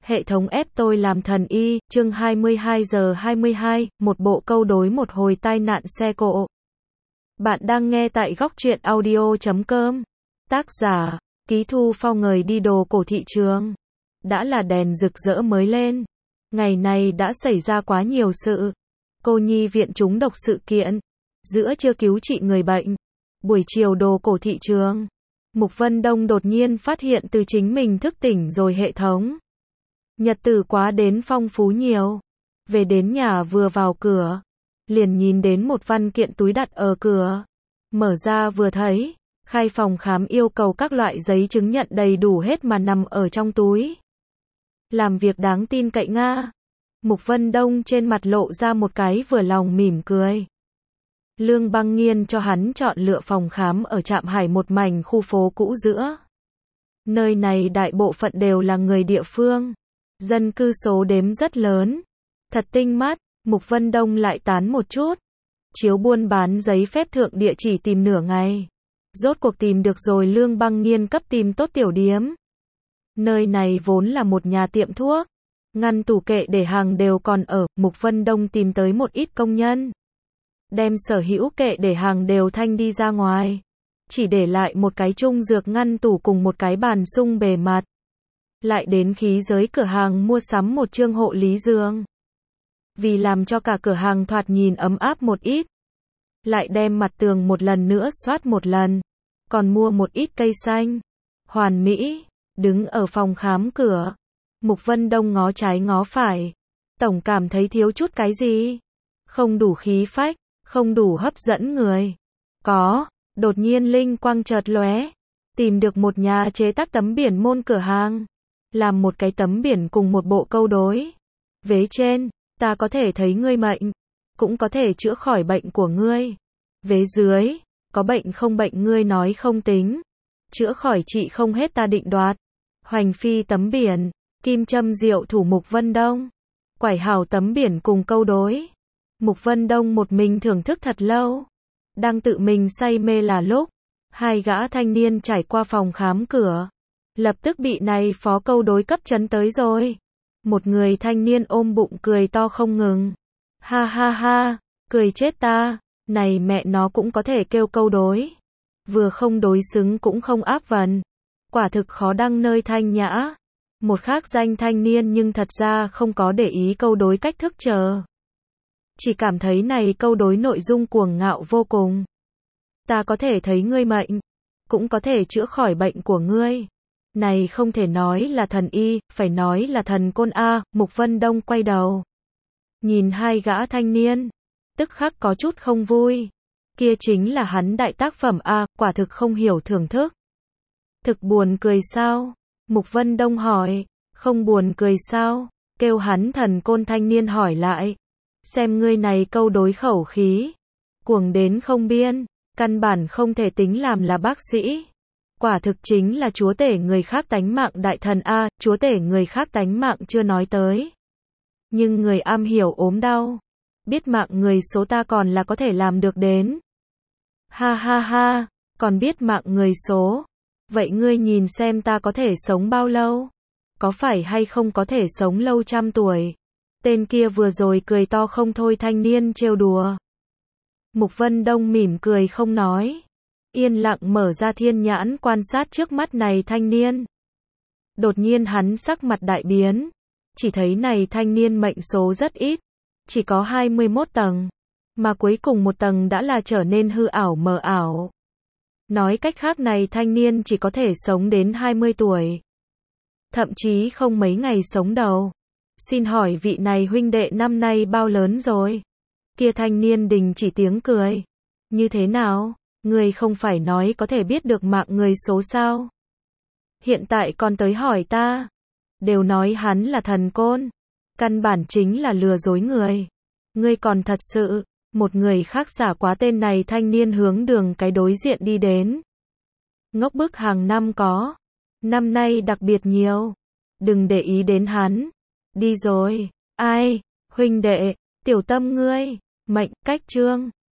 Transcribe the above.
Hệ thống ép tôi làm thần y, chương 22:22, một bộ câu đối một hồi tai nạn xe cộ. Bạn đang nghe tại góc truyện audio.com. Tác giả, Ký Thu Phong. Người đi đồ cổ thị trường. Đã là đèn rực rỡ mới lên. Ngày này đã xảy ra quá nhiều sự. Cô nhi viện trúng độc sự kiện. Giữa trưa cứu trị người bệnh. Buổi chiều đồ cổ thị trường. Mục Vân Đông đột nhiên phát hiện từ chính mình thức tỉnh rồi hệ thống. Nhật tử quá đến phong phú nhiều. Về đến nhà vừa vào cửa, liền nhìn đến một văn kiện túi đặt ở cửa. Mở ra vừa thấy, khai phòng khám yêu cầu các loại giấy chứng nhận đầy đủ hết mà nằm ở trong túi. Làm việc đáng tin cậy nga. Mục Vân Đông trên mặt lộ ra một cái vừa lòng mỉm cười. Lương Băng Nghiên cho hắn chọn lựa phòng khám ở Trạm Hải, một mảnh khu phố cũ giữa. Nơi này đại bộ phận đều là người địa phương. Dân cư số đếm rất lớn. Thật tinh mắt, Mục Vân Đông lại tán một chút. Chiếu buôn bán giấy phép thượng địa chỉ tìm nửa ngày. Rốt cuộc tìm được rồi. Lương Băng Nghiên cấp tìm tốt tiểu điếm. Nơi này vốn là một nhà tiệm thuốc. Ngăn tủ kệ để hàng đều còn ở. Mục Vân Đông tìm tới một ít công nhân. Đem sở hữu kệ để hàng đều thanh đi ra ngoài. Chỉ để lại một cái trung dược ngăn tủ cùng một cái bàn sung bề mặt. Lại đến khí giới cửa hàng mua sắm một chương hộ lý giường. Vì làm cho cả cửa hàng thoạt nhìn ấm áp một ít, lại đem mặt tường một lần nữa xoát một lần. Còn mua một ít cây xanh. Hoàn mỹ. Đứng ở phòng khám cửa, Mục Vân Đông ngó trái ngó phải. Tổng cảm thấy thiếu chút cái gì. Không đủ khí phách, không đủ hấp dẫn người. Đột nhiên linh quang chợt lóe. Tìm được một nhà chế tác tấm biển môn cửa hàng. Làm một cái tấm biển cùng một bộ câu đối. Vế trên, ta có thể thấy ngươi mệnh, cũng có thể chữa khỏi bệnh của ngươi. Vế dưới, có bệnh không bệnh ngươi nói không tính. Chữa khỏi trị không hết ta định đoạt. Hoành phi tấm biển, kim châm diệu thủ Mục Vân Đông. Quải hảo tấm biển cùng câu đối. Mục Vân Đông một mình thưởng thức thật lâu. Đang tự mình say mê là lúc, hai gã thanh niên trải qua phòng khám cửa. Lập tức bị này phó câu đối cấp chấn tới rồi. Một người thanh niên ôm bụng cười to không ngừng. Ha ha ha, cười chết ta, này mẹ nó cũng có thể kêu câu đối. Vừa không đối xứng cũng không áp vần. Quả thực khó đăng nơi thanh nhã. Một khác danh thanh niên nhưng thật ra không có để ý câu đối cách thức chờ. Chỉ cảm thấy này câu đối nội dung cuồng ngạo vô cùng. Ta có thể thấy ngươi mệnh, cũng có thể chữa khỏi bệnh của ngươi. Này không thể nói là thần y, phải nói là thần côn a. Mục Vân Đông quay đầu, nhìn hai gã thanh niên, tức khắc có chút không vui. Kia chính là hắn đại tác phẩm a, quả thực không hiểu thưởng thức. Thực buồn cười sao? Mục Vân Đông hỏi. Không buồn cười sao? Kêu hắn thần côn thanh niên hỏi lại. Xem ngươi này câu đối khẩu khí, cuồng đến không biên, căn bản không thể tính làm là bác sĩ. Quả thực chính là chúa tể người khác tánh mạng đại thần a. Chúa tể người khác tánh mạng chưa nói tới, nhưng người am hiểu ốm đau, biết mạng người số ta còn là có thể làm được đến. Ha ha ha, còn biết mạng người số. Vậy ngươi nhìn xem ta có thể sống bao lâu? Có phải hay không có thể sống lâu 100 tuổi? Tên kia vừa rồi cười to không thôi. Thanh niên trêu đùa. Mục Vân Đông mỉm cười không nói. Yên lặng mở ra thiên nhãn quan sát trước mắt này thanh niên. Đột nhiên hắn sắc mặt đại biến. Chỉ thấy này thanh niên mệnh số rất ít. Chỉ có 21 tầng. Mà cuối cùng một tầng đã là trở nên hư ảo mờ ảo. Nói cách khác này thanh niên chỉ có thể sống đến 20 tuổi. Thậm chí không mấy ngày sống đầu. Xin hỏi vị này huynh đệ năm nay bao lớn rồi? Kia thanh niên đình chỉ tiếng cười. Như thế nào? Người không phải nói có thể biết được mạng người số sao? Hiện tại còn tới hỏi ta. Đều nói hắn là thần côn. Căn bản chính là lừa dối người. Ngươi còn thật sự. Một người khác xả quá tên này. Thanh niên hướng đường cái đối diện đi đến. Ngốc bức hàng năm có. Năm nay đặc biệt nhiều. Đừng để ý đến hắn. Đi rồi. Ai? Huynh đệ, tiểu tâm ngươi. Mệnh, cách chương.